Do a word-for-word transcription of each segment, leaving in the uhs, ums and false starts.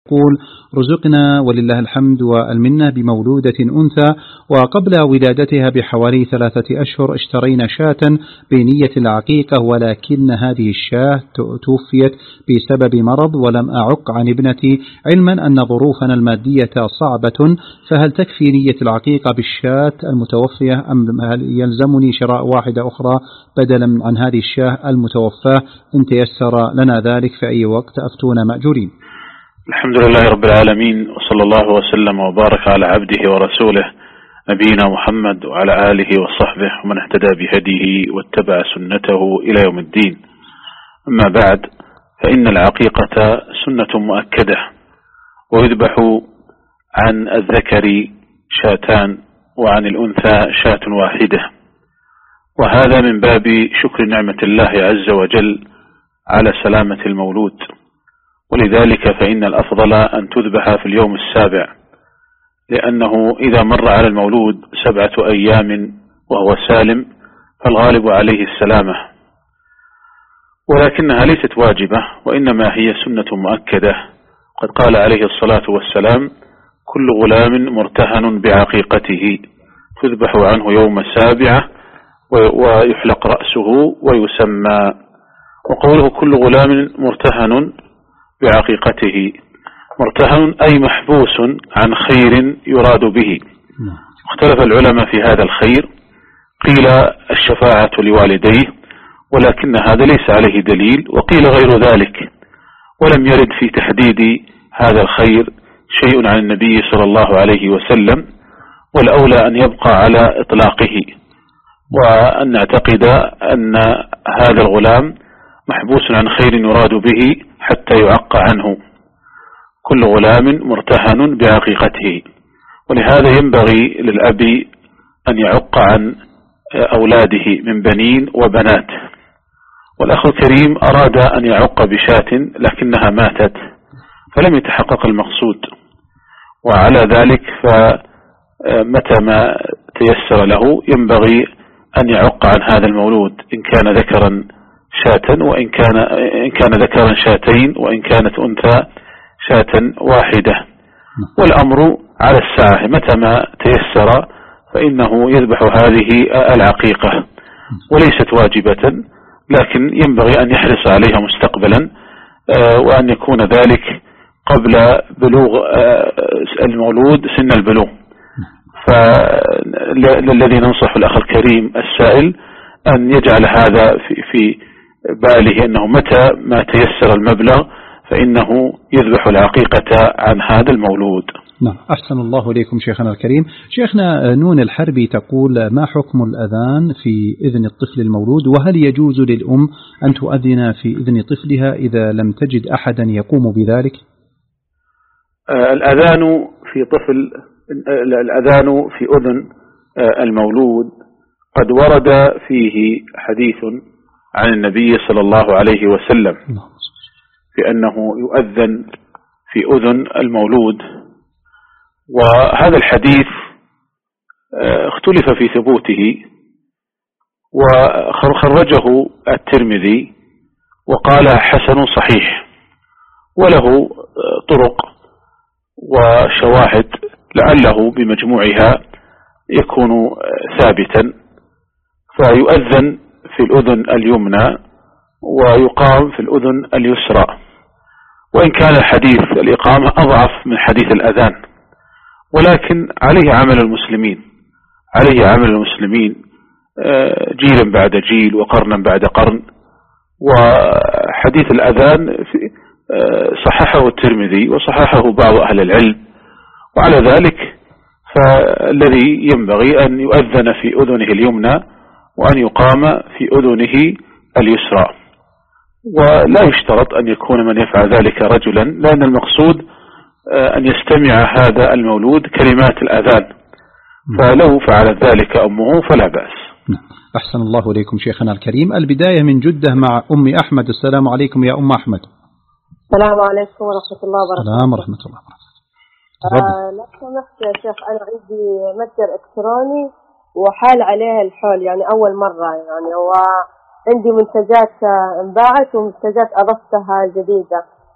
يقول: رزقنا ولله الحمد والمنة بمولودة أنثى، وقبل ولادتها بحوالي ثلاثة أشهر اشترينا شاة بنية العقيقة، ولكن هذه الشاة توفيت بسبب مرض ولم أعق عن ابنتي، علما أن ظروفنا المادية صعبة، فهل تكفي نية العقيقة بالشاة المتوفية أم هل يلزمني شراء واحدة أخرى بدلا عن هذه الشاة المتوفاة؟ إن تيسر لنا ذلك في أي وقت أفتونا مأجورين. الحمد لله رب العالمين، وصلى الله وسلم وبارك على عبده ورسوله نبينا محمد وعلى آله وصحبه ومن اهتدى بهديه واتبع سنته إلى يوم الدين. أما بعد، فإن العقيقة سنة مؤكدة، ويذبح عن الذكر شاتان وعن الأنثى شاة واحدة، وهذا من باب شكر نعمة الله عز وجل على سلامة المولود، ولذلك فإن الأفضل أن تذبح في اليوم السابع، لأنه إذا مر على المولود سبعة أيام وهو سالم فالغالب عليه السلامة، ولكنها ليست واجبة، وإنما هي سنة مؤكدة. قد قال عليه الصلاة والسلام: كل غلام مرتهن بعقيقته تذبح عنه يوم السابعة ويحلق رأسه ويسمى. وقوله كل غلام مرتهن بعقيقته، مرتهن أي محبوس عن خير يراد به. اختلف العلماء في هذا الخير، قيل الشفاعة لوالديه، ولكن هذا ليس عليه دليل، وقيل غير ذلك، ولم يرد في تحديد هذا الخير شيء عن النبي صلى الله عليه وسلم، والأولى أن يبقى على إطلاقه، وأن نعتقد أن هذا الغلام محبوس عن خير يراد به حتى يعق عنه. كل غلام مرتهن بعقيقته، ولهذا ينبغي للأب أن يعق عن أولاده من بنين وبنات. والأخ الكريم أراد أن يعق بشاة لكنها ماتت فلم يتحقق المقصود، وعلى ذلك فمتى ما تيسر له ينبغي أن يعق عن هذا المولود، إن كان ذكرا شاة وإن كان إن كان ذكرا شاتين، وإن كانت أنثى شاة واحدة. والأمر على الساعة، متى ما تيسر فإنه يذبح هذه العقيقة، وليست واجبة، لكن ينبغي أن يحرص عليها مستقبلا، وأن يكون ذلك قبل بلوغ المولود سن البلوغ. فالذي ننصح الأخ الكريم السائل أن يجعل هذا في, في باله، أنه متى ما تيسر المبلغ فإنه يذبح العقيقة عن هذا المولود. نعم، أحسن الله إليكم شيخنا الكريم. شيخنا نون الحربي تقول: ما حكم الأذان في إذن الطفل المولود، وهل يجوز للأم أن تؤذن في إذن طفلها إذا لم تجد أحدا يقوم بذلك؟ آه الأذان في طفل الأذان في أذن آه المولود قد ورد فيه حديث عن النبي صلى الله عليه وسلم بأنه يؤذن في أذن المولود، وهذا الحديث اختلف في ثبوته، وخرجه الترمذي وقال حسن صحيح، وله طرق وشواهد لعله بمجموعها يكون ثابتا. فيؤذن في الأذن اليمنى ويقام في الأذن اليسرى، وإن كان حديث الإقامة أضعف من حديث الأذان، ولكن عليه عمل المسلمين عليه عمل المسلمين جيلا بعد جيل وقرنا بعد قرن. وحديث الأذان صححه الترمذي وصححه بعض أهل العلم، وعلى ذلك فالذي ينبغي أن يؤذن في أذنه اليمنى وأن يقام في أذنه اليسرى، ولا يشترط أن يكون من يفعل ذلك رجلا، لأن المقصود أن يستمع هذا المولود كلمات الأذان، فلو فعلت ذلك أمه فلا بأس. أحسن الله إليكم شيخنا الكريم. البداية من جدة مع أم أحمد. السلام عليكم يا أم أحمد. السلام عليكم ورحمة الله وبركاته. السلام ورحمة الله وبركاته. آه لو سمحت يا شيخ، أنا عندي متجر إلكتروني وحال عليه الحول، يعني أول مرة، يعني وعندي منتجات انباعت ومنتجات أضفتها جديدة.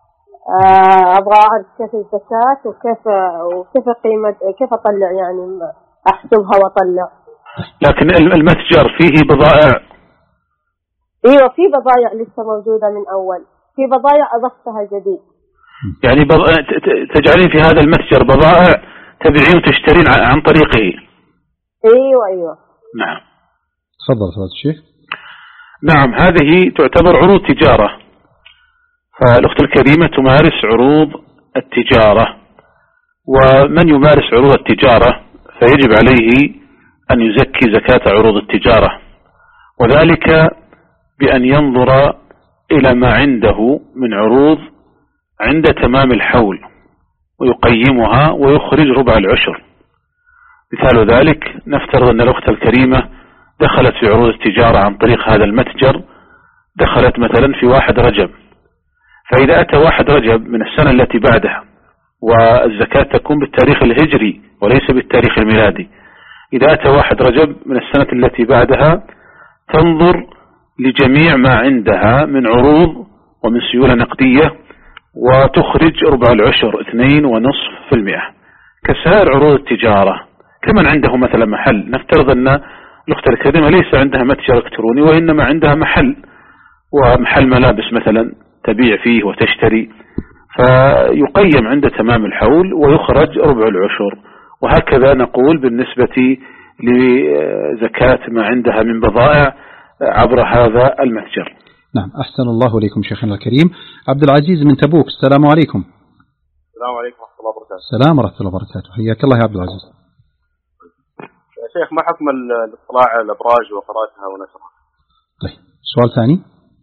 أبغى أعرف كيف الزكاة وكيف وكيف قيمة كيف أطلع يعني أحسبها وأطلع. لكن المتجر فيه بضائع. ايوه في بضائع لسه موجودة من اول، في بضائع اضفتها جديد. يعني بض... تجعلين في هذا المتجر بضائع تبيعين وتشترين عن طريقه. ايوه ايوه نعم. تفضل فضيلة الشيخ. نعم، هذه تعتبر عروض تجارة، فالأخت الكريمة تمارس عروض التجارة، ومن يمارس عروض التجارة فيجب عليه أن يزكي زكاة عروض التجارة، وذلك بأن ينظر إلى ما عنده من عروض عند تمام الحول ويقيمها ويخرج ربع العشر. مثال ذلك نفترض أن الأخت الكريمة دخلت في عروض التجارة عن طريق هذا المتجر، دخلت مثلا في واحد رجب، فإذا أتى واحد رجب من السنة التي بعدها، والزكاة تكون بالتاريخ الهجري وليس بالتاريخ الميلادي، إذا أتى واحد رجب من السنة التي بعدها تنظر لجميع ما عندها من عروض ومن سيولة نقدية وتخرج ربع العشر اثنين ونصف في المئة كسائر عروض التجارة. كمن عنده مثلا محل، نفترض أن الأخت الكريمة ليس عندها متجر إلكتروني وإنما عندها محل، ومحل ملابس مثلا تبيع فيه وتشتري، فيقيم عند تمام الحول ويخرج ربع العشر. وهكذا نقول بالنسبة لزكاة ما عندها من بضائع عبر هذا المتجر. نعم، أحسن الله إليكم شيخنا الكريم. عبد العزيز من تبوك، السلام عليكم. السلام عليكم ورحمة الله وبركاته. السلام ورحمة الله وبركاته، حياك الله يا عبد العزيز. يا شيخ، ما حكم الاطلاع على الأبراج وقراءتها ونشرها؟ طيب، سؤال ثاني.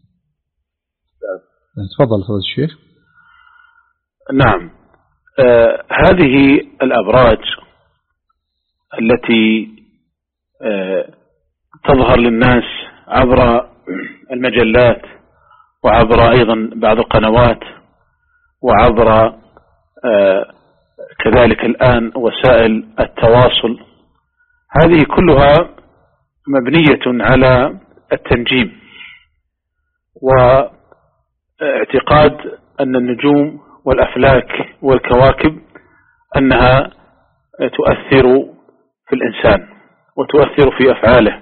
تفضل فضل الشيخ. نعم، آه هذه الأبراج التي آه تظهر للناس عبر المجلات وعبر أيضا بعض القنوات وعبر آه كذلك الآن وسائل التواصل، هذه كلها مبنية على التنجيم واعتقاد أن النجوم والأفلاك والكواكب أنها تؤثر في الإنسان وتؤثر في أفعاله،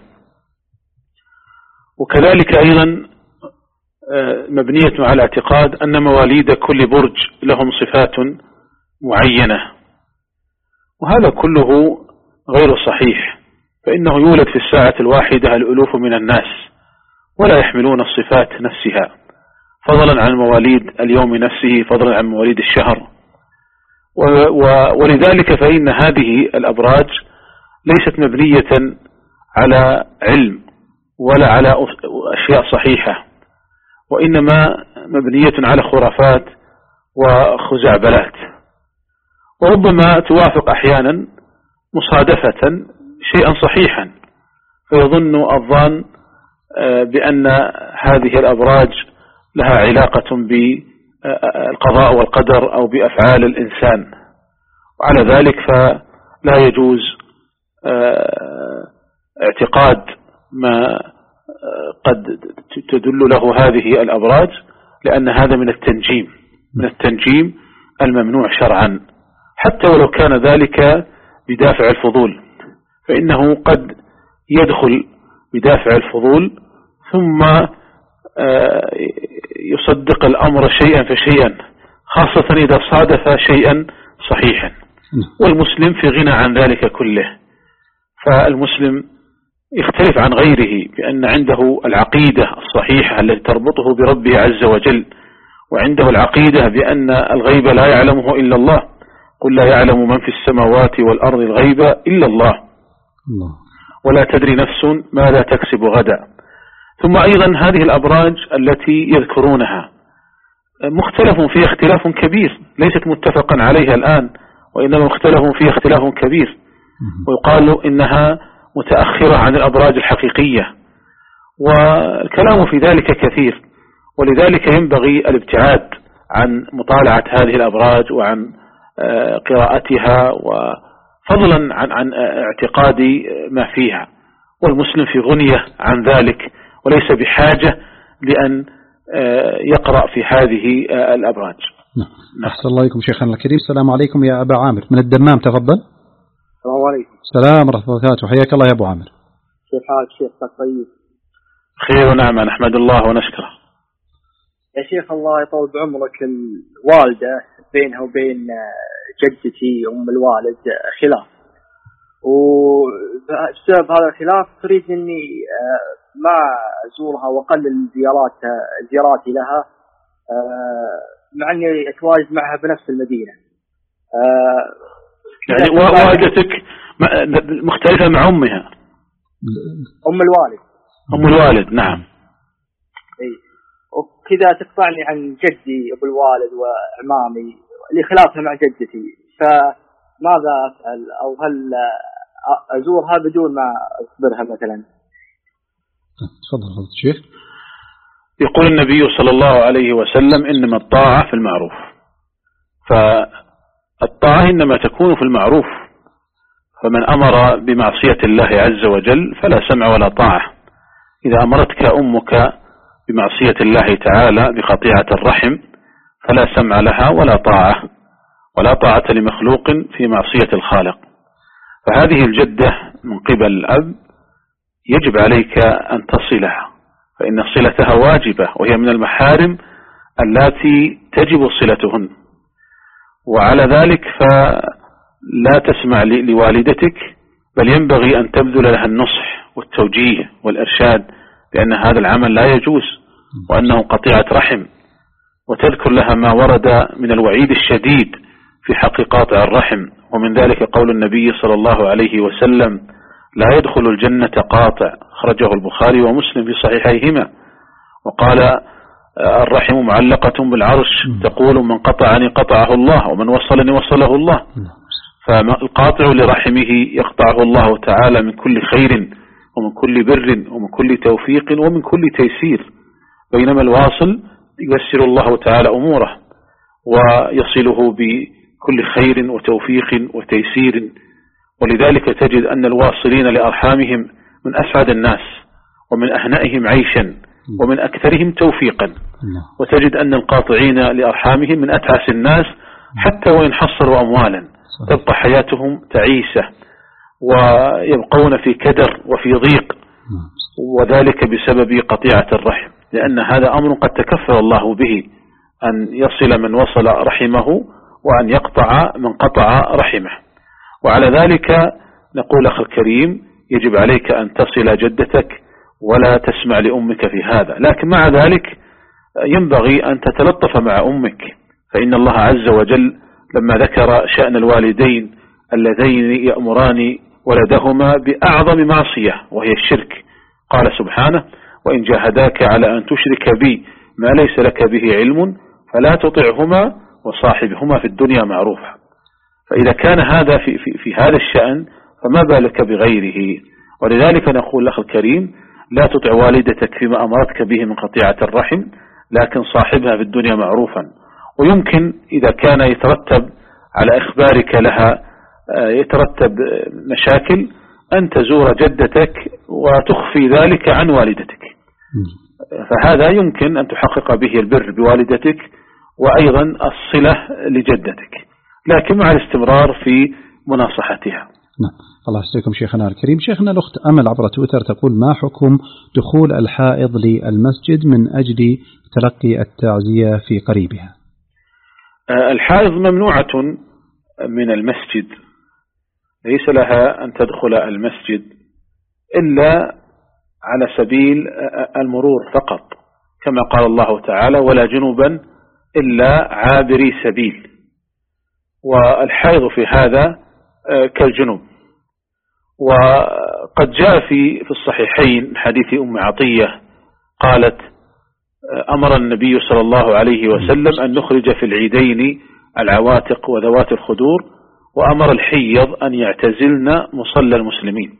وكذلك أيضا مبنية على اعتقاد أن مواليد كل برج لهم صفات معينة، وهذا كله غير صحيح، فإنه يولد في الساعة الواحدة الألوف من الناس ولا يحملون الصفات نفسها، فضلا عن مواليد اليوم نفسه، فضلا عن مواليد الشهر. ولذلك فإن هذه الأبراج ليست مبنية على علم ولا على أشياء صحيحة، وإنما مبنية على خرافات وخزعبلات، وربما توافق أحيانا مصادفة شيئا صحيحا، فيظن الظان بأن هذه الأبراج لها علاقة بالقضاء والقدر أو بأفعال الإنسان، وعلى ذلك فلا يجوز اعتقاد ما قد تدل له هذه الأبراج، لأن هذا من التنجيم من التنجيم الممنوع شرعا، حتى ولو كان ذلك بدافع الفضول، فإنه قد يدخل بدافع الفضول ثم يصدق الأمر شيئا فشيئا، خاصة إذا صادف شيئا صحيحا، والمسلم في غنى عن ذلك كله. فالمسلم يختلف عن غيره بأن عنده العقيدة الصحيحة التي تربطه بربه عز وجل، وعنده العقيدة بأن الغيب لا يعلمه إلا الله، قل لا يعلم من في السماوات والأرض الغيب إلا الله، ولا تدري نفس ماذا تكسب غدا. ثم أيضا هذه الأبراج التي يذكرونها مختلف فيها اختلاف كبير، ليست متفقا عليها الآن، وإنما مختلف فيها اختلاف كبير، ويقال إنها متأخرة عن الأبراج الحقيقية، والكلام في ذلك كثير. ولذلك ينبغي الابتعاد عن مطالعة هذه الأبراج وعن قراءتها، وفضلا عن عن اعتقاد ما فيها، والمسلم في غنية عن ذلك وليس بحاجة لأن يقرأ في هذه الأبراج. نعم. أحسن الله عليكم شيخنا الكريم. السلام عليكم يا أبا عامر من الدمام، تفضل. السلام عليكم. السلام ورحمة الله وبركاته، حياك الله يا أبو عامر. كيف حالك شيخ؟ طيب. خير ونعمة، نحمد الله ونشكره. يا شيخ الله يطول بعمرك، الوالدة بينها وبين جدتي أم الوالد خلاف، وبسبب هذا الخلاف تريد إني ما أزورها وأقلل زيارات زياراتي لها، مع إني أتواجد معها بنفس المدينة. يعني والدتك مختلفة مع أمها؟ أم الوالد. أم الوالد نعم. إيه. وكذا تقطعني عن جدي أبو الوالد وعمامي لخلافها مع جدتي، فماذا أفعل؟ أو هل أزورها بدون ما أخبرها مثلا؟ تفضل فضل الشيخ. يقول النبي صلى الله عليه وسلم إنما الطاعة في المعروف، فالطاعة إنما تكون في المعروف، فمن أمر بمعصية الله عز وجل فلا سمع ولا طاعة. إذا أمرتك أمك بمعصية الله تعالى بقطيعة الرحم فلا سمع لها ولا طاعة، ولا طاعة لمخلوق في معصية الخالق. فهذه الجدة من قبل الأب يجب عليك أن تصلها، فإن صلتها واجبة، وهي من المحارم التي تجب صلتهن. وعلى ذلك فلا تسمع لوالدتك، بل ينبغي أن تبذل لها النصح والتوجيه والإرشاد بأن هذا العمل لا يجوز وأنه قطيعة رحم، وتذكر لها ما ورد من الوعيد الشديد في حق قاطع الرحم. ومن ذلك قول النبي صلى الله عليه وسلم: لا يدخل الجنة قاطع، خرجه البخاري ومسلم في صحيحيهما. وقال: الرحم معلقة بالعرش، تقول: من قطعني قطعه الله، ومن وصلني وصله الله. فالقاطع لرحمه يقطعه الله تعالى من كل خير ومن كل بر ومن كل توفيق ومن كل تيسير، بينما الواصل ييسر الله تعالى أموره ويصله بكل خير وتوفيق وتيسير. ولذلك تجد أن الواصلين لأرحامهم من أسعد الناس ومن أهنئهم عيشا ومن أكثرهم توفيقا، وتجد أن القاطعين لأرحامهم من أتعس الناس، حتى وإن حصلوا أموالا تبقى حياتهم تعيسة ويبقون في كدر وفي ضيق، وذلك بسبب قطيعة الرحم، لأن هذا أمر قد تكفل الله به، أن يصل من وصل رحمه وأن يقطع من قطع رحمه. وعلى ذلك نقول أخي الكريم يجب عليك أن تصل جدتك ولا تسمع لأمك في هذا، لكن مع ذلك ينبغي أن تتلطف مع أمك، فإن الله عز وجل لما ذكر شأن الوالدين اللذين يأمران ولدهما بأعظم معصية وهي الشرك، قال سبحانه: وإن جاهداك على أن تشرك بي ما ليس لك به علم فلا تطعهما وصاحبهما في الدنيا معروفا. فإذا كان هذا في, في, في هذا الشأن فما بالك بغيره. ولذلك نقول أخي الكريم: لا تطع والدتك فيما أمرتك به من قطيعة الرحم، لكن صاحبها في الدنيا معروفا. ويمكن إذا كان يترتب على إخبارك لها يترتب مشاكل أن تزور جدتك وتخفي ذلك عن والدتك، فهذا يمكن أن تحقق به البر بوالدتك وأيضا الصلة لجدتك، لكن مع الاستمرار في مناصحتها. نعم. الله يسلمكم شيخنا الكريم. شيخنا الأخت أمل عبر تويتر تقول: ما حكم دخول الحائض للمسجد من أجل تلقي التعزية في قريبها؟ الحائض ممنوعة من المسجد، ليس لها أن تدخل المسجد إلا على سبيل المرور فقط، كما قال الله تعالى: ولا جنبا إلا عابري سبيل. والحائض في هذا كالجنوب. وقد جاء في في الصحيحين حديث أم عطية قالت: أمر النبي صلى الله عليه وسلم أن نخرج في العيدين العواتق وذوات الخدور، وأمر الحيض أن يعتزلن مصلى المسلمين.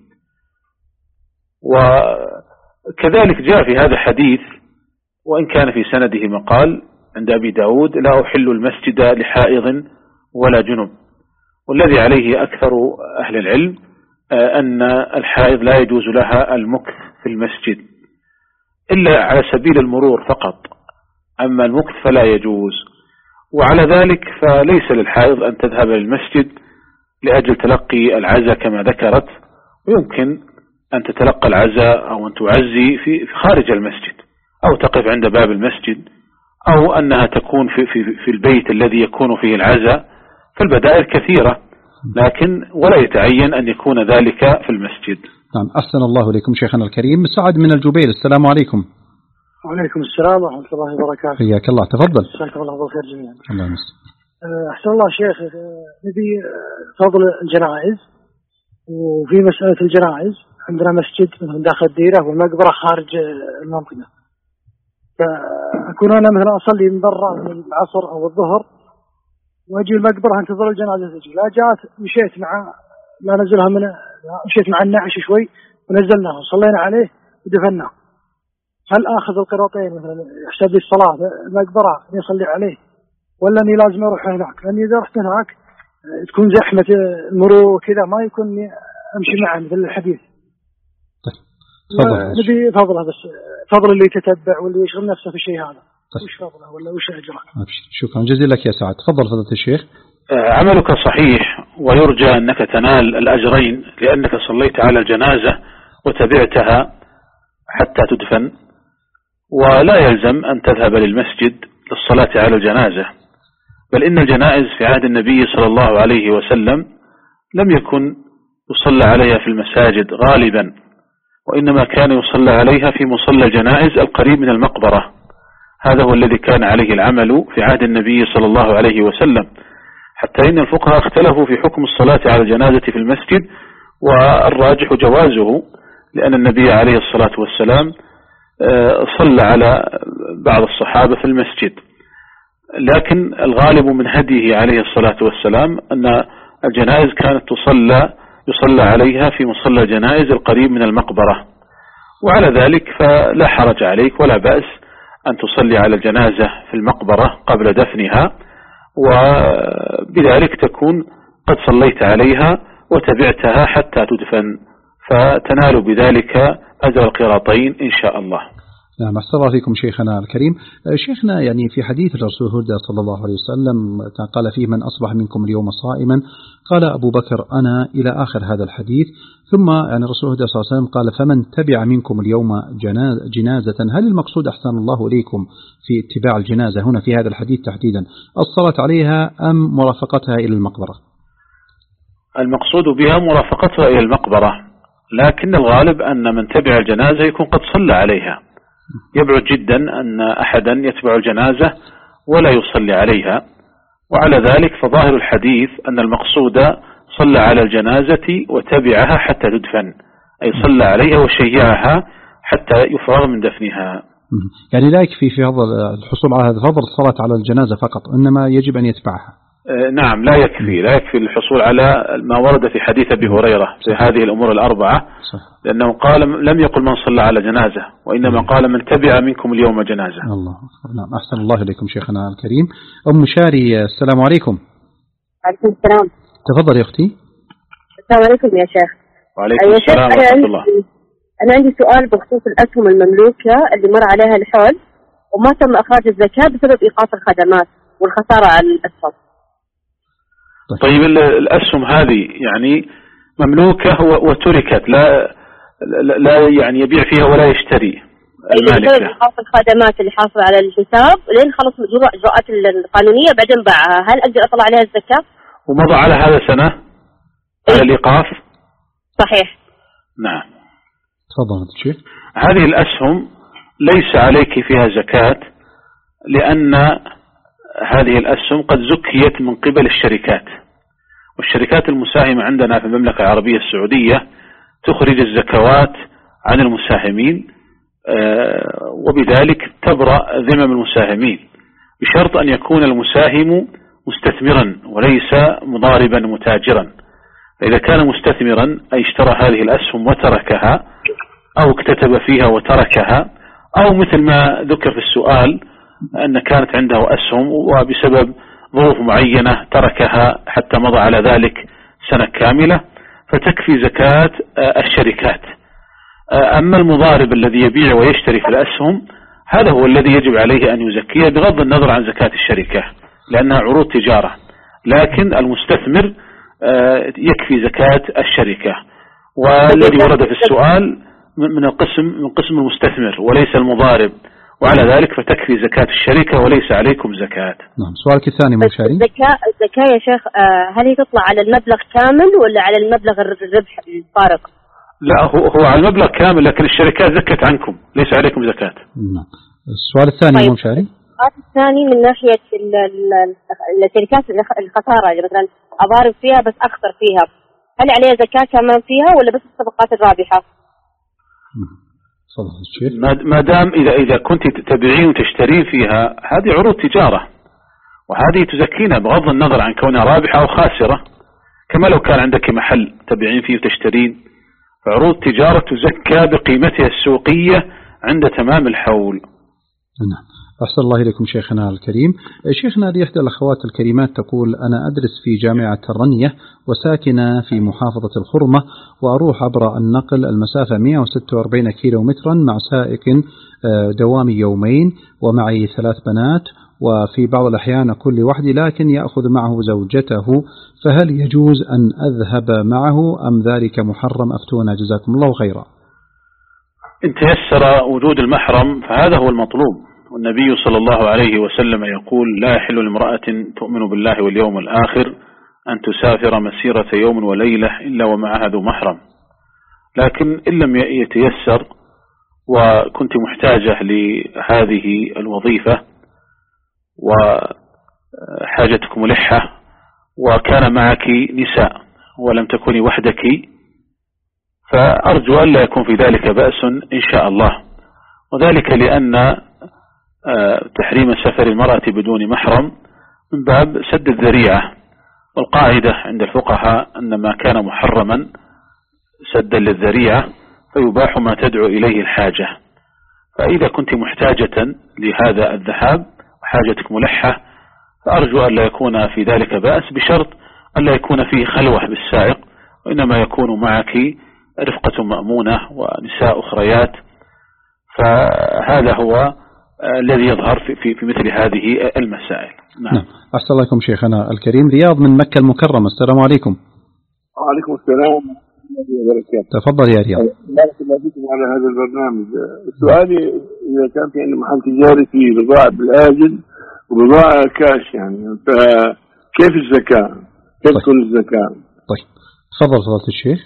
وكذلك جاء في هذا حديث، وإن كان في سنده مقال عند أبي داود: لا أحل المسجد لحائض ولا جنب. والذي عليه أكثر أهل العلم أن الحائض لا يجوز لها المكث في المسجد إلا على سبيل المرور فقط، أما المكث فلا يجوز. وعلى ذلك فليس للحائض أن تذهب للمسجد لأجل تلقي العزاء كما ذكرت، ويمكن أن تتلقى العزاء أو أن تعزي في خارج المسجد، أو تقف عند باب المسجد، أو أنها تكون في, في, في البيت الذي يكون فيه العزاء. فالبدائل كثيرة، لكن ولا يتعين أن يكون ذلك في المسجد. نعم، أحسن الله إليكم شيخنا الكريم. سعد من الجبيل، السلام عليكم. وعليكم السلام ورحمة الله وبركاته. حياك الله، تفضل. جزاكم الله بالخير جميعا. الله يمسك. أحسن الله شيخ، نبي فضل الجنائز، وفي مسألة الجنائز عندنا مسجد مثلا داخل الديرة والمقبرة خارج المنطقة، فأكون أنا مثلا أصلي من برا من العصر أو الظهر وأجي المقبرة انتظر الجنازة تجي، لا جاءت مشيت مع لا نزلها من مشيت مع النعش شوي ونزلناه وصلينا عليه ودفناه، هل آخذ القراطين مثلا يحسب لي الصلاة المقبرة يصلي عليه، ولا أني لازم أروح هناك؟ لأني إذا رحت هناك تكون زحمة المرور وكذا ما يكون أمشي معه مثل الحديث. طيب نبي فضله، بس فضل اللي يتتبع واللي يشغل نفسه في الشيء هذا. طيب. وش فضله ولا وش أجره؟ شكرا جزيلا لك يا سعد. تفضل فضيلة الشيخ. عملك صحيح، ويرجى أنك تنال الأجرين لأنك صليت على الجنازة وتبعتها حتى تدفن، ولا يلزم أن تذهب للمسجد للصلاة على الجنازة، بل إن الجنائز في عهد النبي صلى الله عليه وسلم لم يكن يصلى عليها في المساجد غالبا، وإنما كان يصلى عليها في مصلى الجنائز القريب من المقبرة. هذا هو الذي كان عليه العمل في عهد النبي صلى الله عليه وسلم، حتى إن الفقهاء اختلفوا في حكم الصلاة على الجنازة في المسجد، والراجح جوازه، لأن النبي عليه الصلاة والسلام صلى على بعض الصحابة في المسجد، لكن الغالب من هديه عليه الصلاة والسلام أن الجنائز كانت تصلى يصلى عليها في مصلى الجنائز القريب من المقبرة، وعلى ذلك فلا حرج عليك ولا بأس أن تصلي على الجنازة في المقبرة قبل دفنها، وبذلك تكون قد صليت عليها وتبعتها حتى تدفن، فتنال بذلك أجر القراطين إن شاء الله. نعم، أحسن الله فيكم شيخنا الكريم. شيخنا، يعني في حديث الرسول صلى الله عليه وسلم قال فيه: من أصبح منكم اليوم صائما، قال أبو بكر أنا، إلى آخر هذا الحديث. ثم يعني الرسول صلى الله عليه وسلم قال: فمن تبع منكم اليوم جنازة. هل المقصود أحسن الله إليكم في اتباع الجنازة هنا في هذا الحديث تحديدا الصلاة عليها أم مرافقتها إلى المقبرة؟ المقصود بها مرافقتها إلى المقبرة، لكن الغالب أن من تبع الجنازة يكون قد صلى عليها. يبعد جدا أن أحدا يتبع الجنازة ولا يصلي عليها، وعلى ذلك فظاهر الحديث أن المقصود صلى على الجنازة وتبعها حتى تدفن، أي صلى عليها وشيعها حتى يفرغ من دفنها. يعني لا يكفي في هذا الحصول على هذا فضل الصلاة على الجنازة فقط، إنما يجب أن يتبعها. نعم، لا يكفي لا يكفي الحصول على ما ورد في حديث أبي هريرة في هذه الأمور الأربعة، لأنه قال لم يقل من صلى على جنازة، وإنما قال من تبع منكم اليوم جنازة. الله أكبر. نعم، أحسن الله إليكم شيخنا الكريم. أم شاري، السلام عليكم. عليكم السلام. تفضل يا أختي. السلام عليكم يا شيخ. وعليكم السلام ورحمة الله. أنا عندي سؤال بخصوص الأسهم المملوكة اللي مر عليها الحول وما تم إخراج الزكاة بسبب إيقاف الخدمات والخسارة على الأسهم. طيب الأسهم هذه يعني مملوكة وتركت، لا لا يعني يبيع فيها ولا يشتري المالك بسبب إيقاف الخدمات اللي حاصل على الحساب لين خلص الإجراءات القانونية بعدين باعها، هل أقدر أطلع عليها الزكاة؟ ومضى على هذا سنة على الإيقاف؟ صحيح. نعم. تفضل الشيخ. هذه الأسهم ليس عليك فيها زكاة، لأن هذه الأسهم قد زكيت من قبل الشركات، والشركات المساهمة عندنا في المملكة العربية السعودية تخرج الزكوات عن المساهمين، وبذلك تبرأ ذمم المساهمين، بشرط أن يكون المساهم مستثمرا وليس مضاربا متاجرا. إذا كان مستثمرا أي اشترى هذه الأسهم وتركها، أو اكتتب فيها وتركها، أو مثل ما ذكر في السؤال أن كانت عنده أسهم وبسبب ظروف معينة تركها حتى مضى على ذلك سنة كاملة، فتكفي زكاة الشركات. أما المضارب الذي يبيع ويشتري في الأسهم هذا هو الذي يجب عليه أن يزكيه بغض النظر عن زكاة الشركة. لأنها عروض تجارة. لكن المستثمر يكفي زكاة الشركة، والذي ورد في السؤال من القسم من قسم المستثمر وليس المضارب، وعلى ذلك فتكفي زكاة الشركة وليس عليكم زكاة. نعم. سؤالك الثاني مشاري. الزكاة الزكاة يا شيخ هل هي تطلع على المبلغ كامل ولا على المبلغ الربح الفارق؟ لا، هو هو على المبلغ كامل، لكن الشركات زكت عنكم ليس عليكم زكاة. نعم. السؤال الثاني طيب. مشاري. السؤال الثاني من ناحية الشركات الخسارة اللي مثلا أضارب فيها بس أخسر فيها، هل عليها زكاة كمان فيها ولا بس الصفقات الرابحة؟ ما دام إذا إذا كنت تبيعين وتشترين فيها هذه عروض تجارة، وهذه تزكينا بغض النظر عن كونها رابحة أو خاسرة، كما لو كان عندك محل تبيعين فيه وتشترين، فعروض تجارة تزكى بقيمتها السوقية عند تمام الحول. نعم. أحسن الله إليكم شيخنا الكريم. شيخنا هذه إحدى الأخوات الكريمات تقول أنا أدرس في جامعة الرنية وساكنة في محافظة الخرمة، وأروح عبر النقل المسافة مئة وستة وأربعين كيلو مترا مع سائق دوامي يومين، ومعي ثلاث بنات، وفي بعض الأحيان أكون لوحدي لكن يأخذ معه زوجته، فهل يجوز أن أذهب معه أم ذلك محرم؟ أفتونا جزاكم الله خيرا. إن تيسر وجود المحرم فهذا هو المطلوب، والنبي صلى الله عليه وسلم يقول لا يحل لامرأة تؤمن بالله واليوم الآخر أن تسافر مسيرة يوم وليلة إلا ومعها ذو محرم. لكن إن لم يتيسر وكنت محتاجة لهذه الوظيفة وحاجتك ملحة وكان معك نساء ولم تكوني وحدك، فأرجو أن لا يكون في ذلك بأس إن شاء الله، وذلك لأن تحريم سفر المرأة بدون محرم من باب سد الذريعة، والقاعدة عند الفقهاء أن ما كان محرما سدا للذريعة فيباح ما تدعو إليه الحاجة. فإذا كنت محتاجة لهذا الذهاب وحاجتك ملحة فأرجو أن لا يكون في ذلك بأس، بشرط أن لا يكون فيه خلوة بالسائق، وإنما يكون معك رفقة مأمونة ونساء أخريات. فهذا هو الذي يظهر في, في, في مثل هذه المسائل. نعم. نعم. أحسن الله عليكم شيخنا الكريم. رياض من مكة المكرمة، السلام عليكم. وعليكم السلام. تفضل يا رياض. بارك الله فيكم على هذا البرنامج. سؤالي إذا كان في عندنا محل تجاري فيه بضاعة بالآجل وبضاعة كاش، يعني فكيف الزكاة؟ كيف طيب. تكون الزكاة؟ طيب تفضل فضيلة الشيخ.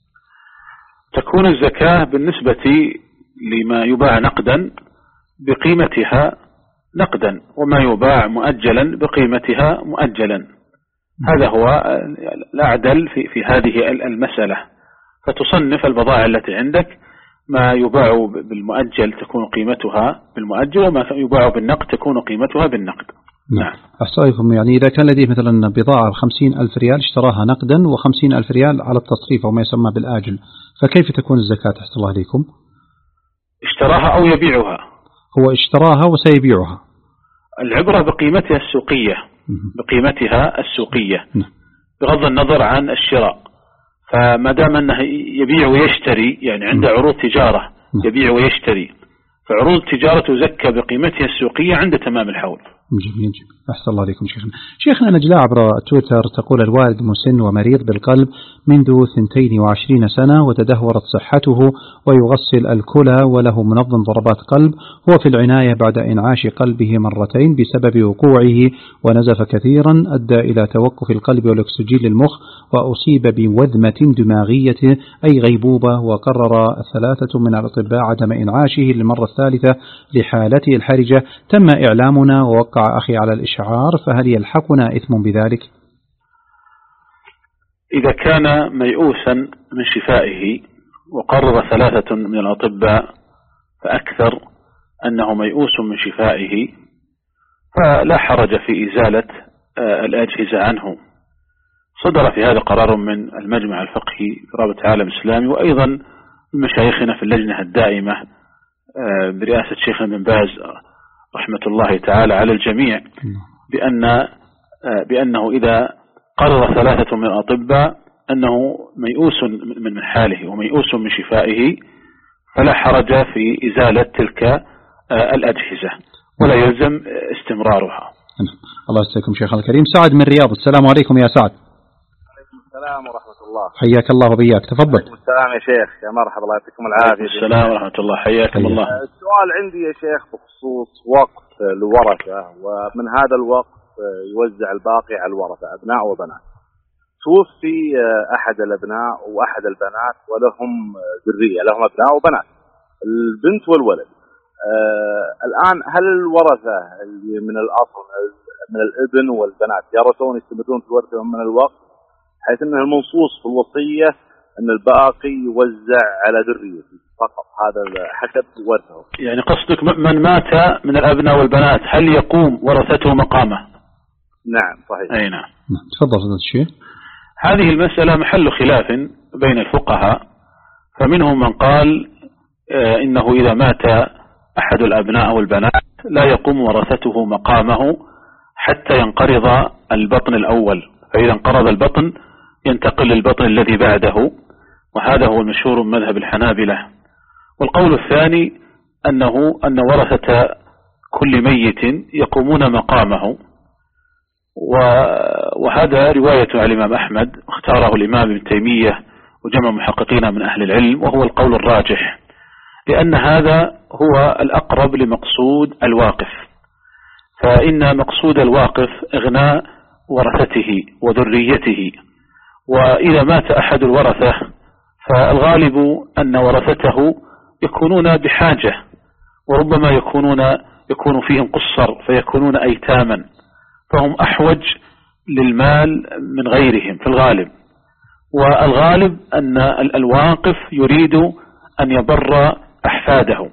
تكون الزكاة بالنسبة لما يباع نقدا بقيمتها نقدا، وما يباع مؤجلا بقيمتها مؤجلا. هذا هو الأعدل في, في هذه المسألة. فتصنف البضائع التي عندك، ما يباع بالمؤجل تكون قيمتها بالمؤجل، وما يباع بالنقد تكون قيمتها بالنقد. نعم. أحصائكم يعني إذا كان لديه مثلا بضاعة بخمسين ألف ريال اشتراها نقدا وخمسين ألف ريال على التصريف أو ما يسمى بالآجل، فكيف تكون الزكاة أحسن الله عليكم؟ اشتراها أو يبيعها. هو اشتراها وسيبيعها. العبرة بقيمتها السوقية، بقيمتها السوقية بغض النظر عن الشراء. فما دام أنه يبيع ويشتري، يعني عنده عروض تجارة يبيع ويشتري، فعروض التجارة تزكى بقيمتها السوقية عند تمام الحول. جميل جميل. أحسن الله عليكم شيخنا. شيخنا نجلاء عبر تويتر تقول الوالد مسن ومريض بالقلب منذ ثنتين وعشرين سنة، وتدهورت صحته ويغسل الكلى وله منظم ضربات قلب، هو في العناية بعد إنعاش قلبه مرتين بسبب وقوعه ونزف كثيرا أدى إلى توقف القلب والأكسجين للمخ، وأصيب بوذمة دماغية أي غيبوبة، وقرر ثلاثة من الأطباء عدم إنعاشه للمرة الثالثة لحالته الحرجة. تم إعلامنا ووقع أخي على الإشعار، فهل يلحقنا إثم بذلك؟ إذا كان ميؤوسا من شفائه وقرر ثلاثة من الأطباء فأكثر أنه ميؤوس من شفائه، فلا حرج في إزالة الأجهزة عنه. صدر في هذا قرار من المجمع الفقهي في رابطة العالم الإسلامي، وأيضا من مشايخنا في اللجنة الدائمة برئاسة شيخنا بن باز رحمة الله تعالى على الجميع، بأن بأنه إذا قرر ثلاثة من الأطباء أنه ميؤوس من حاله وميؤوس من شفائه، فلا حرج في إزالة تلك الأجهزة ولا يلزم استمرارها. الله يسعدكم شيخ الكريم. سعد من الرياض، السلام عليكم يا سعد. وعليكم السلام ورحمة الله. حياك الله وبياك، تفضل. وعليكم السلام يا شيخ، يا مرحبا، الله يعطيكم العافية. السلام ورحمة الله، حياكم الله. السؤال عندي يا شيخ بخصوص وقف الورثة، ومن هذا الوقف يوزع الباقي على الورثة أبناء وبنات. توفي أحد الأبناء وأحد البنات ولهم ذرية، لهم أبناء وبنات، البنت والولد. آه الآن هل الورثة اللي من الأصل من الابن والبنات يرثون يستمرون في الورثة من الوقت، حيث أنه المنصوص في الوصية أن الباقي يوزع على ذريته فقط، هذا حسب ورثه. يعني قصدك من مات من الأبناء والبنات هل يقوم ورثته مقامه؟ نعم صحيح. أي نعم. تفضل فضيلة الشيخ. هذه المسألة محل خلاف بين الفقهاء، فمنهم من قال آه إنه إذا مات أحد الأبناء أو البنات لا يقوم ورثته مقامه حتى ينقرض البطن الأول، فإذا انقرض البطن ينتقل للبطن الذي بعده، وهذا هو المشهور من مذهب الحنابلة. والقول الثاني أنه أن ورثة كل ميت يقومون مقامه، وهذا رواية عن الإمام أحمد اختاره الإمام ابن تيمية وجمع محققين من أهل العلم، وهو القول الراجح، لأن هذا هو الأقرب لمقصود الواقف. فإن مقصود الواقف إغناء ورثته وذريته، وإذا مات أحد الورثة فالغالب أن ورثته يكونون بحاجة، وربما يكونون يكون فيهم قصر فيكونون أيتاما، فهم أحوج للمال من غيرهم في الغالب. والغالب أن الواقف يريد أن يبر أحفاده،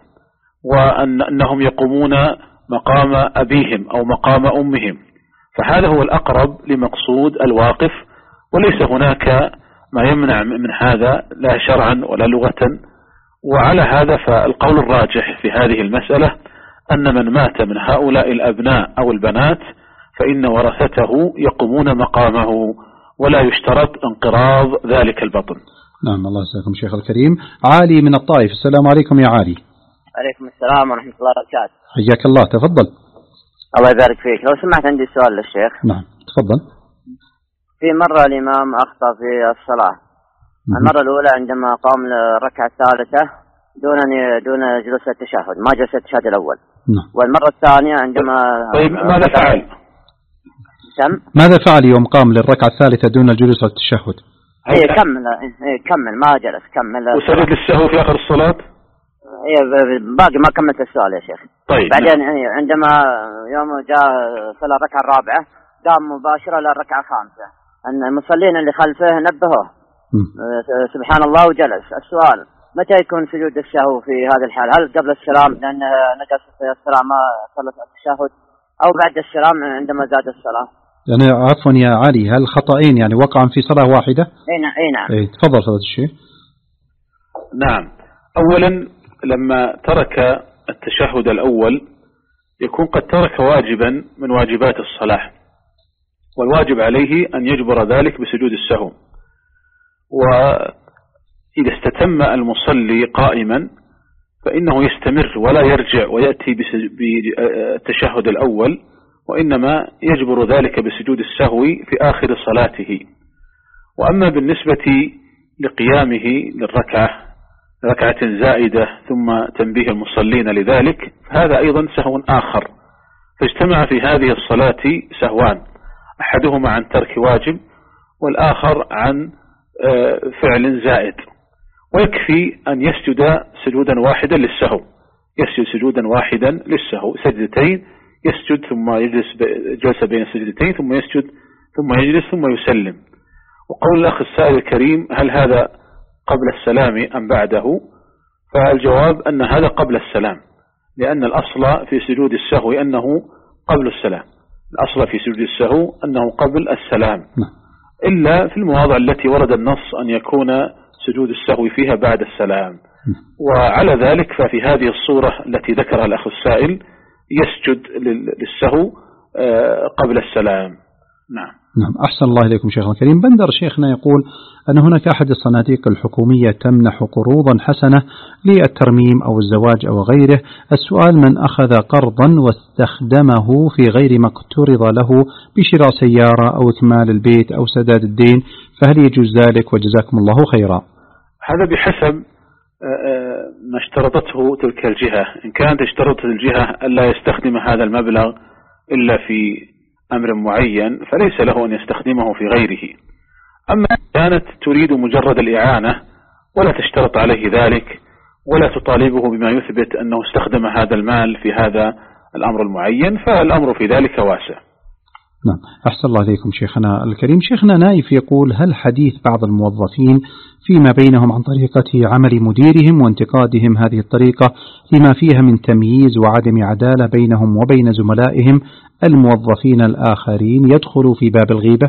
وأنهم يقومون مقام أبيهم أو مقام أمهم، فهذا هو الأقرب لمقصود الواقف، وليس هناك ما يمنع من هذا لا شرعا ولا لغة. وعلى هذا فالقول الراجح في هذه المسألة أن من مات من هؤلاء الأبناء أو البنات فإن ورثته يقومون مقامه، ولا يشترط انقراض ذلك البطن. نعم. الله يسعدكم شيخ الكريم. علي من الطائف، السلام عليكم يا علي. عليكم السلام ورحمة الله وبركاته. حياك الله، تفضل. الله يبارك فيك. لو سمحت عندي سؤال للشيخ. نعم تفضل. في مرة الإمام أخطأ في الصلاة. المرة الأولى عندما قام للركعة الثالثة دون دون جلوس التشهد، ما جلس التشهد الأول. نعم. والمرة الثانية عندما طيب ماذا فعل؟ كم؟ ماذا فعل يوم قام للركعة الثالثة دون الجلوس التشهد؟ إيه كمل إيه كمل ما جلس كمل. وسجد للسهو في آخر الصلاة؟ إيه باقي ما كملت السؤال يا شيخ. طيب. بعدين إيه عندما يوم جاء صلى الركعة الرابعة قام مباشرة للركعة الخامسة، أن المصلين اللي خلفه نبهوه سبحان الله وجلس. السؤال متى يكون سجود السهو في هذا الحال؟ هل قبل السلام لأن نقص في الصلاة ما صلت التشهد، أو بعد السلام عندما زاد الصلاة؟ يعني عفوا يا علي، هل خطأين يعني وقعا في صلاة واحدة؟ اي نعم. اي نعم. ايه تفضل فضيلة الشيخ. نعم. أولا لما ترك التشهد الأول يكون قد ترك واجبا من واجبات الصلاة، والواجب عليه أن يجبر ذلك بسجود السهو. وإذا استتم المصلي قائما فإنه يستمر ولا يرجع ويأتي بالتشهد الأول، وإنما يجبر ذلك بسجود السهو في آخر صلاته. وأما بالنسبة لقيامه للركعة ركعة زائدة ثم تنبيه المصلين لذلك، فهذا أيضا سهو آخر، فاجتمع في هذه الصلاة سهوان، أحدهما عن ترك واجب والآخر عن فعل زائد. ويكفي أن يسجد سجودا واحدا للسهو، يسجد سجودا واحدا للسهو، سجدتين، يسجد ثم يجلس جلسة بين السجدتين ثم يسجد ثم يجلس ثم يسلم. وقول الأخ السائل الكريم هل هذا قبل السلام أم بعده؟ فالجواب أن هذا قبل السلام، لأن الأصل في سجود السهو أنه قبل السلام، الأصل في سجود السهو أنه قبل السلام، إلا في المواضع التي ورد النص أن يكون سجود السهو فيها بعد السلام. وعلى ذلك ففي هذه الصورة التي ذكرها الأخ السائل يسجد للسهو قبل السلام. نعم. نعم، أحسن الله إليكم شيخنا الكريم. بندر شيخنا يقول أن هناك أحد الصناديق الحكومية تمنح قروضا حسنة للترميم أو الزواج أو غيره. السؤال: من أخذ قرضا واستخدمه في غير ما اقترض له بشراء سيارة أو إكمال البيت أو سداد الدين، فهل يجوز ذلك؟ وجزاكم الله خيرا. هذا بحسب ما اشترطته تلك الجهة. إن كانت اشترطت الجهة ألا يستخدم هذا المبلغ إلا في أمر معين فليس له أن يستخدمه في غيره. أما كانت تريد مجرد الإعانة ولا تشترط عليه ذلك ولا تطالبه بما يثبت أنه استخدم هذا المال في هذا الأمر المعين فالأمر في ذلك واسع. نعم، أحسن الله إليكم شيخنا الكريم. شيخنا نايف يقول: هل حديث بعض الموظفين فيما بينهم عن طريقة عمل مديرهم وانتقادهم هذه الطريقة لما فيها من تمييز وعدم عدالة بينهم وبين زملائهم الموظفين الآخرين يدخل في باب الغيبة؟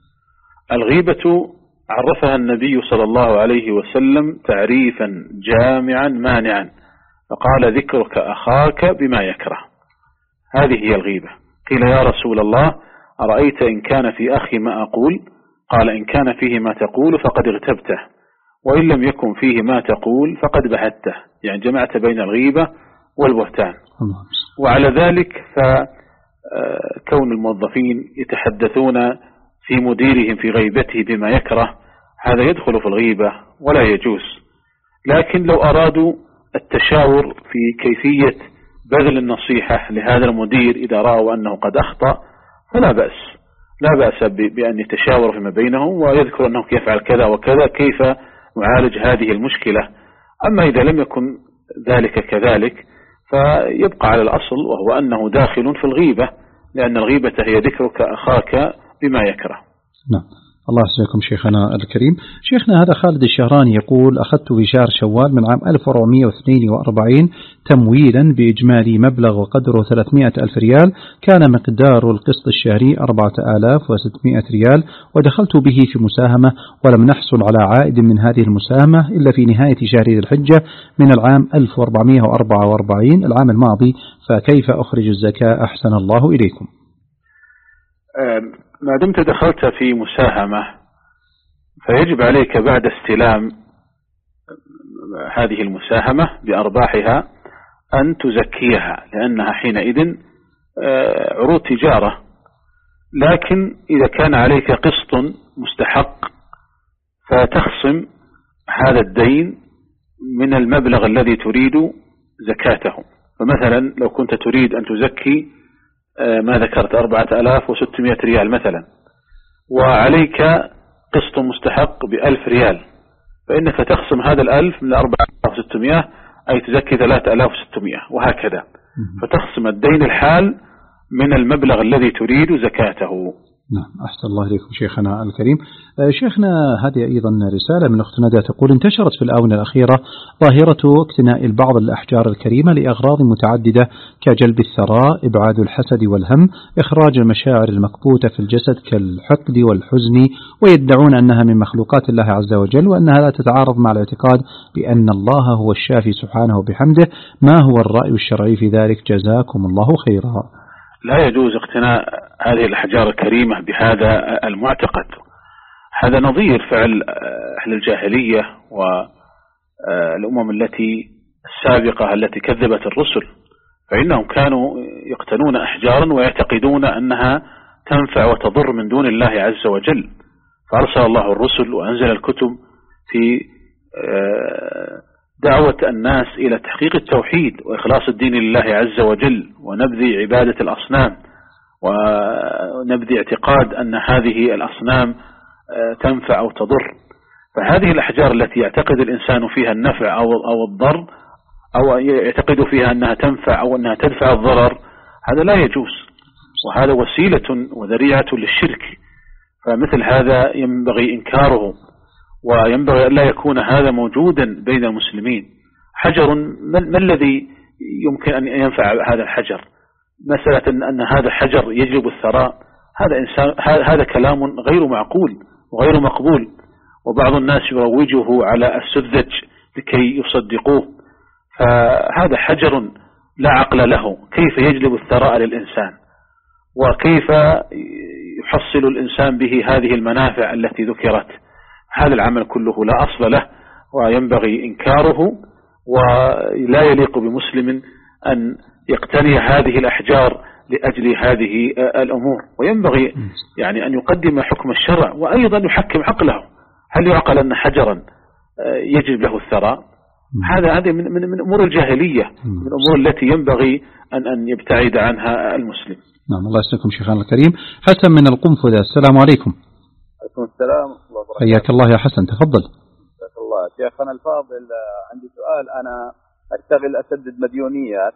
الغيبة عرفها النبي صلى الله عليه وسلم تعريفا جامعا مانعا، فقال: ذكرك أخاك بما يكره. هذه هي الغيبة. قيل: يا رسول الله أرأيت إن كان في أخي ما أقول؟ قال: إن كان فيه ما تقول فقد اغتبته، وإن لم يكن فيه ما تقول فقد بهته. يعني جمعت بين الغيبة والبهتان. وعلى ذلك فكون الموظفين يتحدثون في مديرهم في غيبته بما يكره هذا يدخل في الغيبة ولا يجوز. لكن لو أرادوا التشاور في كيفية بذل النصيحة لهذا المدير إذا رأوا أنه قد أخطأ فلا بأس، لا بأس بأن يتشاور فيما بينهم ويذكر أنه يفعل كذا وكذا كيف نعالج هذه المشكلة. أما إذا لم يكن ذلك كذلك فيبقى على الأصل وهو أنه داخل في الغيبة، لأن الغيبة هي ذكرك أخاك بما يكره. نعم، الله يسلمكم شيخنا الكريم. شيخنا هذا خالد الشهراني يقول: أخذت في شهر شوال من عام ألف وأربعمائة واثنين وأربعين تمويلا بإجمالي مبلغ وقدره ثلاثمائة ألف ريال، كان مقدار القسط الشهري أربعة آلاف وستمائة ريال، ودخلت به في مساهمة ولم نحصل على عائد من هذه المساهمة إلا في نهاية شهر ذي الحجة من العام ألف وأربعمائة وأربعة وأربعين العام الماضي، فكيف أخرج الزكاة أحسن الله إليكم؟ ما دمت دخلت في مساهمة فيجب عليك بعد استلام هذه المساهمة بأرباحها أن تزكيها، لأنها حينئذ عروض تجارة. لكن إذا كان عليك قسط مستحق فتخصم هذا الدين من المبلغ الذي تريد زكاته. فمثلا لو كنت تريد أن تزكي ما ذكرت أربعة آلاف وستمائة ريال مثلا، وعليك قسط مستحق بألف ريال، فإنك تخصم هذا الألف من أربعة آلاف وستمائة أي تزكي ثلاثة آلاف وستمائة وهكذا، فتخصم الدين الحال من المبلغ الذي تريد زكاته. نعم، أحسن الله إليكم شيخنا الكريم. شيخنا هذه أيضا رسالة من أخت ندى تقول: انتشرت في الآونة الأخيرة ظاهرة اقتناء البعض الأحجار الكريمة لأغراض متعددة كجلب الثراء، إبعاد الحسد والهم، إخراج المشاعر المكبوتة في الجسد كالحقد والحزن، ويدعون أنها من مخلوقات الله عز وجل وأنها لا تتعارض مع الاعتقاد بأن الله هو الشافي سبحانه وبحمده. ما هو الرأي الشرعي في ذلك؟ جزاكم الله خيرا. لا يجوز اقتناء هذه الأحجار الكريمة بهذا المعتقد. هذا نظير فعل أهل الجاهلية والأمم التي السابقة التي كذبت الرسل، فإنهم كانوا يقتنون أحجارا ويعتقدون أنها تنفع وتضر من دون الله عز وجل، فأرسل الله الرسل وأنزل الكتب في دعوة الناس إلى تحقيق التوحيد وإخلاص الدين لله عز وجل، ونبذ عبادة الأصنام، ونبذ اعتقاد أن هذه الأصنام تنفع أو تضر. فهذه الأحجار التي يعتقد الإنسان فيها النفع أو أو الضر، أو يعتقد فيها أنها تنفع أو أنها تدفع الضرر، هذا لا يجوز، وهذا وسيلة وذريعة للشرك. فمثل هذا ينبغي إنكاره، وينبغي أن لا يكون هذا موجودا بين المسلمين. حجر ما الذي يمكن أن ينفع هذا الحجر؟ مسألة أن هذا حجر يجلب الثراء، هذا إنسان هذا كلام غير معقول وغير مقبول، وبعض الناس يروجه على السذج لكي يصدقوه. فهذا حجر لا عقل له، كيف يجلب الثراء للإنسان؟ وكيف يحصل الإنسان به هذه المنافع التي ذكرت. هذا العمل كله لا أصل له وينبغي إنكاره، ولا يليق بمسلم أن يقتني هذه الأحجار لأجل هذه الأمور، وينبغي يعني أن يقدم حكم الشرع وأيضا يحكم عقله. هل يعقل أن حجرا يجب له الثراء؟ هذا هذه من, من, من أمور الجاهلية، من الأمور التي ينبغي أن, أن يبتعد عنها المسلم. نعم. الله يسلمكم شيخنا الكريم. حسن من القنفذة، السلام عليكم. عليكم السلام ورحمة الله وبركاته. حياك الله يا حسن، تفضل. حياك الله شيخنا الفاضل. عندي سؤال. أنا أشتغل أسدد مديونيات.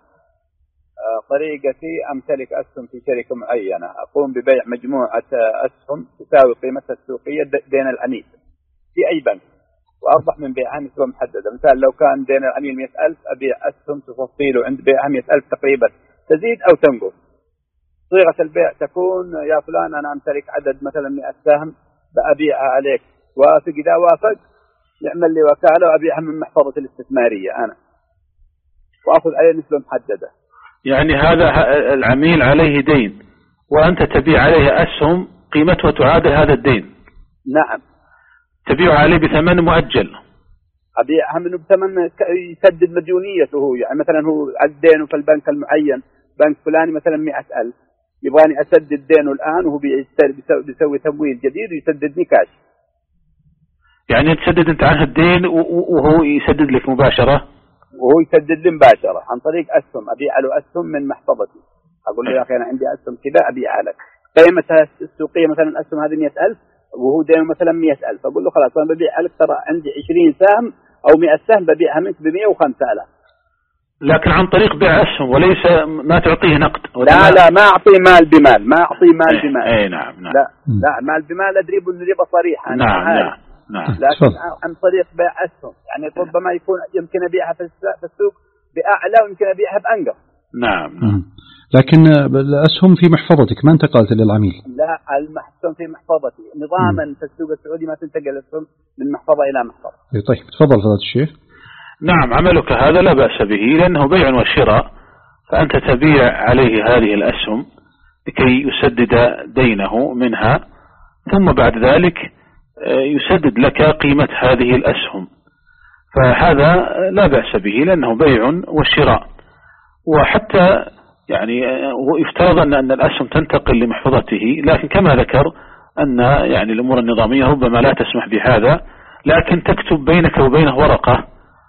طريقتي أمتلك أسهم في شركة معينة، أقوم ببيع مجموعة أسهم تساوي قيمتها السوقية دين العميل في أي بنك، وأربح من بيعها نسبة محددة. مثال لو كان دين العميل مئة ألف، أبيع أسهم تفصيله عند بيعها مئة ألف تقريبا، تزيد أو تنقص. صيغة البيع تكون يا فلان أنا أمتلك عدد مثلا مئة سهم بأبيعها عليك، وافق إذا وافق يعمل لي وكالة وأبيعها من محفظة الاستثمارية أنا، وأخذ عليه نسبة محددة. يعني هذا العميل عليه دين وأنت تبيع عليه أسهم قيمتها تعادل هذا الدين. نعم. تبيع عليه بثمن مؤجل. أبيعها منه بثمن يسدد مديونيته. يعني مثلا هو الدين في البنك المعين، بنك فلاني مثلا مئة ألف، يبغاني أسدد دينه الآن وهو بيسوي تمويل جديد ويسددني كاش. يعني تسدد أنت عنه الدين وهو يسدد لك مباشرة؟ وهو يسدد لي مباشرة عن طريق أسهم، أبيع له أسهم من محفظتي. أقول له يا أخي أنا عندي أسهم كذا أبيعها لك، قيمتها السوقية مثلا أسهم هذه مئة ألف وهو دينه مثلا مئة ألف، أقول له خلاص أنا ببيعها لك، ترى عندي عشرين سهم أو مئة سهم ببيعها منك بمئة وخمسة آلاف. لكن عن طريق بيع أسهم وليس ما تعطيه نقد. لا لا ما أعطي مال بمال، ما أعطي مال ايه بمال. ايه نعم نعم. لا لا مال بمال أدريب الربا صريحة. نعم نعم نعم. لكن عن طريق بيع أسهم يعني ربما يكون يمكن أبيعها في السوق بأعلى ويمكن أبيعها بأنقص. نعم. لكن الأسهم في محفظتك ما انتقلت للعميل. لا الأسهم في محفظتي نظاما في السوق السعودي ما تنتقل الأسهم من محفظة إلى محفظة. طيب تفضل فضيلة الشيخ. نعم عملك هذا لا بأس به لأنه بيع وشراء، فأنت تبيع عليه هذه الأسهم لكي يسدد دينه منها، ثم بعد ذلك يسدد لك قيمة هذه الأسهم، فهذا لا بأس به لأنه بيع وشراء. وحتى يعني يفترض أن الأسهم تنتقل لمحفظته، لكن كما ذكر أن يعني الأمور النظامية ربما لا تسمح بهذا، لكن تكتب بينك وبينه ورقة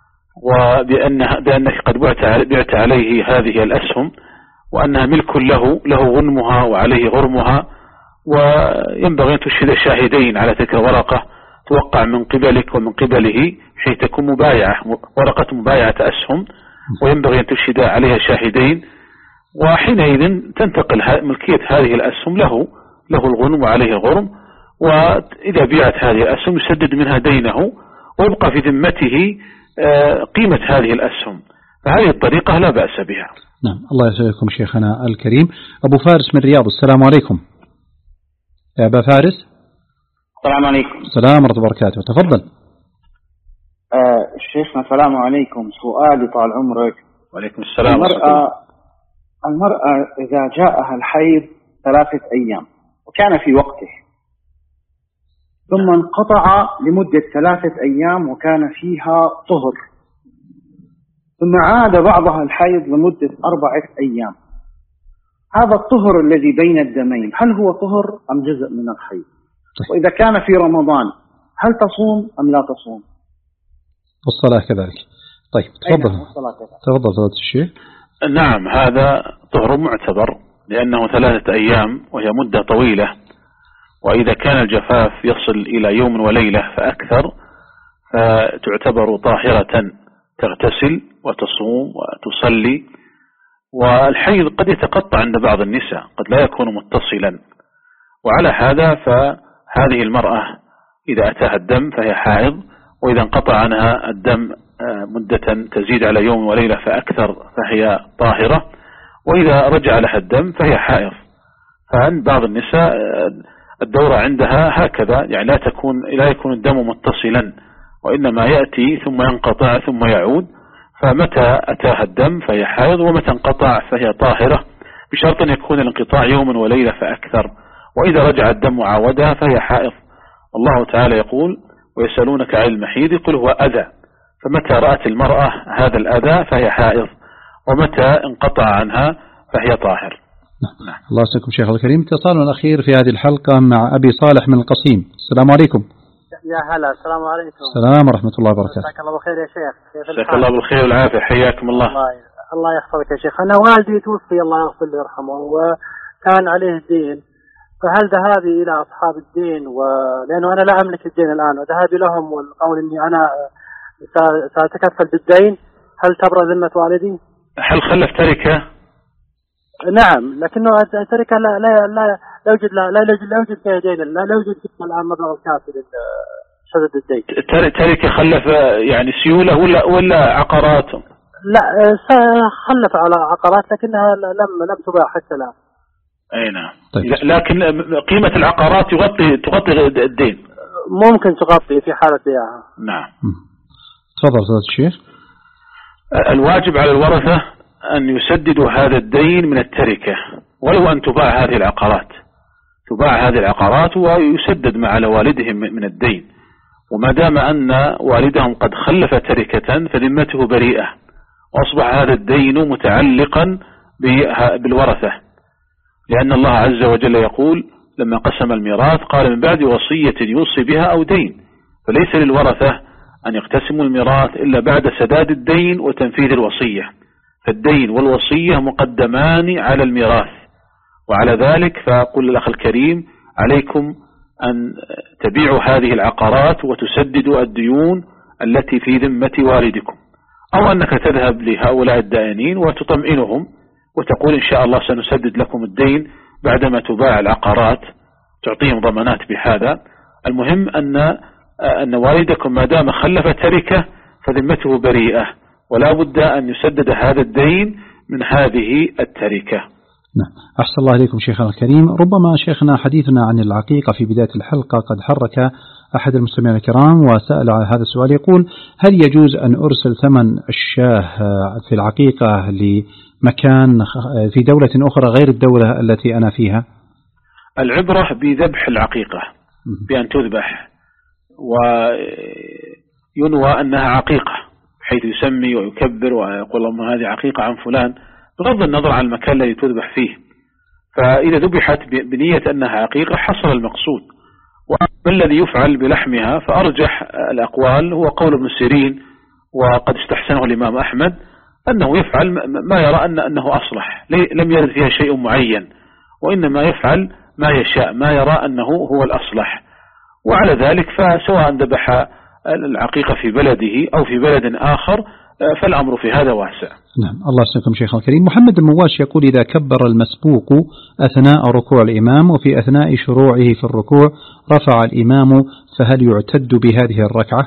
وبأنه بأنك قد بعت عليه هذه الأسهم وأنها ملك له له غنمها وعليه غرمها، وينبغي أن تشهد شاهدين على تلك الورقة توقع من قبلك ومن قبله حيث تكون مبايعة ورقة مبايعة أسهم، وينبغي أن تشهد عليها شاهدين، وحينئذ تنتقل ملكية هذه الأسهم له له الغنم وعليه غرم، وإذا بيعت هذه الأسهم يسدد منها دينه ويبقى في ذمته قيمة هذه الأسهم. فهذه الطريقة لا بأس بها. نعم. الله يسعدكم شيخنا الكريم. أبو فارس من رياض، السلام عليكم. يا أبا فارس. السلام عليكم. السلام ورحمة الله وبركاته، تفضل. آه شيخنا السلام عليكم. سؤالي طال عمرك. وعليكم السلام. المرأة المرأة إذا جاءها الحيض ثلاثة أيام وكان في وقته، ثم انقطع لمدة ثلاثة أيام وكان فيها طهر، ثم عاد بعضها الحيض لمدة أربعة أيام، هذا الطهر الذي بين الدمين هل هو طهر أم جزء من الحيض؟ وإذا كان في رمضان هل تصوم أم لا تصوم؟ والصلاة كذلك. طيب تفضل. تفضل فضيلة الشيخ. نعم هذا طهر معتبر لأنه ثلاثة أيام وهي مدة طويلة، وإذا كان الجفاف يصل إلى يوم وليلة فأكثر فتعتبر طاهرة، تغتسل وتصوم وتصلي. والحيض قد يتقطع عند بعض النساء، قد لا يكون متصلا، وعلى هذا فهذه المرأة إذا أتاها الدم فهي حائض، وإذا انقطع عنها الدم مدة تزيد على يوم وليلة فأكثر فهي طاهرة، وإذا رجع لها الدم فهي حائض. فعند بعض النساء الدورة عندها هكذا، يعني لا تكون لا يكون الدم متصلا، وإنما يأتي ثم ينقطع ثم يعود، فمتى أتاها الدم فهي حائض ومتى انقطع فهي طاهرة. بشرط أن يكون الانقطاع يوما وليلة فأكثر. وإذا رجع الدم عودها فهي حائض. الله تعالى يقول ويسألونك عن المحيض قل هو أذى، فمتى رأت المرأة هذا الأذى فهي حائض، ومتى انقطع عنها فهي طاهر. نعم. الله يسلمكم شيخ الكريم. اتصالنا الأخير في هذه الحلقة مع أبي صالح من القصيم. السلام عليكم. يا هلا، السلام عليكم. السلام ورحمة الله وبركاته. جزاك الله بالخير يا شيخ. جزاك الله بالخير والعافية، حياكم الله. الله الله يحفظك يا شيخ. أنا والدي توفي الله يغفر له ويرحمه، وكان عليه دين، فهل ذهابي إلى أصحاب الدين و... لأنه أنا لا أملك الدين الآن، وذهابي لهم والقول إني أنا سأتكفل بالدين، هل تبرأ ذمة والدي؟ هل خلف تركة؟ نعم، لكنه تركة لا لا لا لا يوجد لا لا يوجد لا يوجد فيها دين، لا لا يوجد فيها الآن مبلغ الكافي لسداد الدين. تركة خلف يعني سيولة ولا ولا عقارات؟ لا خلف على عقارات لكنها لم لم تباع حتى الآن. أي نعم. طيب. لكن قيمة العقارات تغطي تغطي الدين. ممكن تغطي في حالة بيعها. نعم. تفضل سيد الشيخ. الواجب على الورثة أن يسددوا هذا الدين من التركة، ولو أن تباع هذه العقارات، تباع هذه العقارات ويسدد ما على والدهم من الدين. وما دام أن والدهم قد خلف تركة فذمته بريئة، وأصبح هذا الدين متعلقا بالورثة، لأن الله عز وجل يقول لما قسم الميراث قال من بعد وصية يوصي بها أو دين، فليس للورثة أن يقتسموا الميراث إلا بعد سداد الدين وتنفيذ الوصية، فالدين والوصية مقدمان على الميراث. وعلى ذلك فأقول للأخ الكريم عليكم أن تبيعوا هذه العقارات وتسددوا الديون التي في ذمة والدكم، أو أنك تذهب لهؤلاء الدائنين وتطمئنهم وتقول إن شاء الله سنسدد لكم الدين بعدما تباع العقارات، تعطيهم ضمانات بهذا. المهم أن أن والدكم ما دام خلف تركة فذمته بريئة، ولا بد أن يسدد هذا الدين من هذه التركة. نعم. أحسن الله إليكم شيخنا الكريم. ربما شيخنا حديثنا عن العقيقة في بداية الحلقة قد حرك أحد المستمعين الكرام وسأل عن هذا السؤال، يقول هل يجوز أن أرسل ثمن الشاه في العقيقة لمكان في دولة أخرى غير الدولة التي أنا فيها؟ العبرة بذبح العقيقة، بأن تذبح وينوى أنها عقيقة، حيث يسمي ويكبر ويقول اللهم هذه عقيقة عن فلان، بغض النظر عن المكان الذي تذبح فيه. فإذا ذبحت بنية أنها عقيقة حصل المقصود. وما الذي يفعل بلحمها فأرجح الأقوال هو قول ابن سيرين، وقد استحسنه الإمام أحمد، أنه يفعل ما يرى أن أنه أصلح، لم يرد فيها شيء معين، وإنما يفعل ما يشاء، ما يرى أنه هو الأصلح. وعلى ذلك فسواء ذبح العقيقة في بلده أو في بلد آخر فالأمر في هذا واسع. نعم. الله يسلمكم شيخ الكريم. محمد المواش يقول إذا كبر المسبوق أثناء ركوع الإمام وفي أثناء شروعه في الركوع رفع الإمام، فهل يعتد بهذه الركعة؟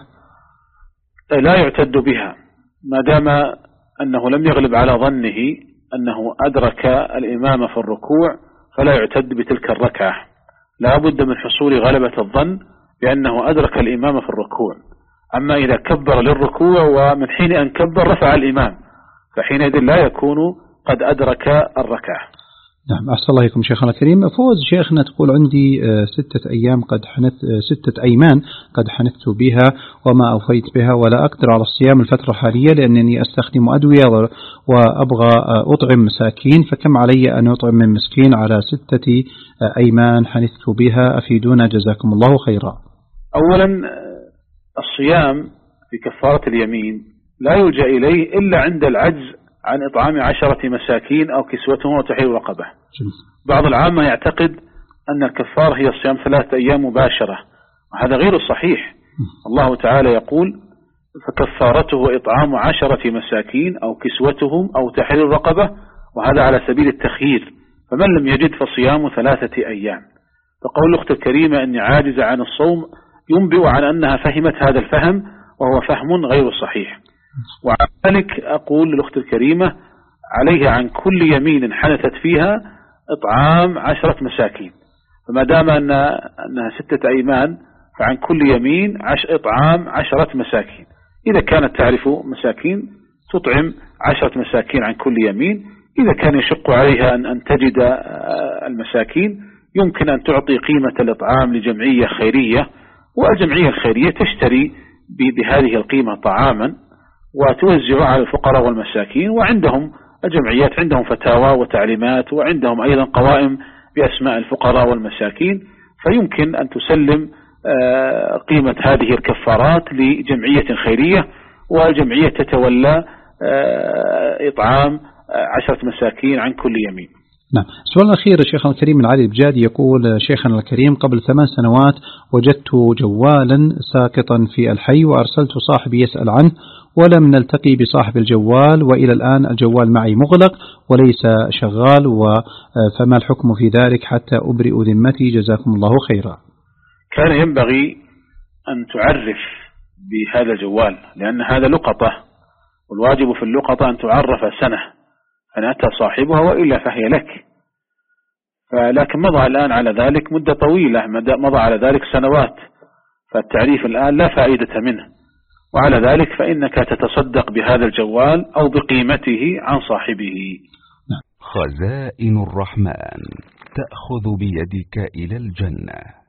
لا يعتد بها، ما دام أنه لم يغلب على ظنه أنه أدرك الإمام في الركوع فلا يعتد بتلك الركعة. لا بد من حصول غلبة الظن بأنه أدرك الإمام في الركوع. أما إذا كبر للركوع ومن حين أن كبر رفع الإمام فحينئذ لا يكون قد أدرك الركعة. نعم. أحسن الله إليكم شيخنا الكريم. فوز شيخنا تقول عندي ستة أيام قد حنت ستة أيمان قد حنثت بها وما أوفيت بها، ولا أقدر على الصيام الفترة الحالية لأنني أستخدم أدوية وأبغى أطعم مساكين، فكم علي أن أطعم من مسكين على ستة أيمان حنثت بها؟ أفيدونا جزاكم الله خيرا. أولا الصيام في كفارة اليمين لا يلجأ إليه إلا عند العجز عن إطعام عشرة مساكين أو كسوتهم وتحرير رقبة. بعض العامة يعتقد أن الكفارة هي صيام ثلاثة أيام مباشرة، وهذا غير صحيح. الله تعالى يقول فكفارته إطعام عشرة مساكين أو كسوتهم أو تحرير رقبة، وهذا على سبيل التخيير، فمن لم يجد فصيام ثلاثة أيام. فقول الأخت الكريمة أني عاجزة عن الصوم ينبئ عن أنها فهمت هذا الفهم، وهو فهم غير صحيح. وعلى ذلك أقول للأخت الكريمة عليها عن كل يمين حنثت فيها إطعام عشرة مساكين، فما دام أن أنها ستة أيمان فعن كل يمين عش إطعام عشرة مساكين. إذا كانت تعرف مساكين تطعم عشرة مساكين عن كل يمين، إذا كان يشق عليها أن, أن تجد المساكين يمكن أن تعطي قيمة الإطعام لجمعية خيرية، والجمعية الخيرية تشتري بهذه القيمة طعاما وتوزع على الفقراء والمساكين. وعندهم الجمعيات عندهم فتاوى وتعليمات، وعندهم أيضا قوائم بأسماء الفقراء والمساكين، فيمكن أن تسلم قيمة هذه الكفارات لجمعية خيرية، والجمعية تتولى إطعام عشرة مساكين عن كل يمين. نعم. السؤال الأخير شيخنا الكريم من علي البجادي يقول: شيخنا الكريم، قبل ثمان سنوات وجدت جوالا ساقطا في الحي وأرسلت صاحبي يسأل عنه ولم نلتقي بصاحب الجوال، وإلى الآن الجوال معي مغلق وليس شغال، فما الحكم في ذلك حتى أبرئ ذمتي؟ جزاكم الله خيرا. كان ينبغي أن تعرف بهذا الجوال، لأن هذا لقطة، والواجب في اللقطة أن تعرف سنة أن أتى صاحبها، وإلا فهي لك. فلكن مضى الآن على ذلك مدة طويلة، مضى على ذلك سنوات، فالتعريف الآن لا فائدة منه، وعلى ذلك فإنك تتصدق بهذا الجوال أو بقيمته عن صاحبه. خزائن الرحمن تأخذ بيدك إلى الجنة.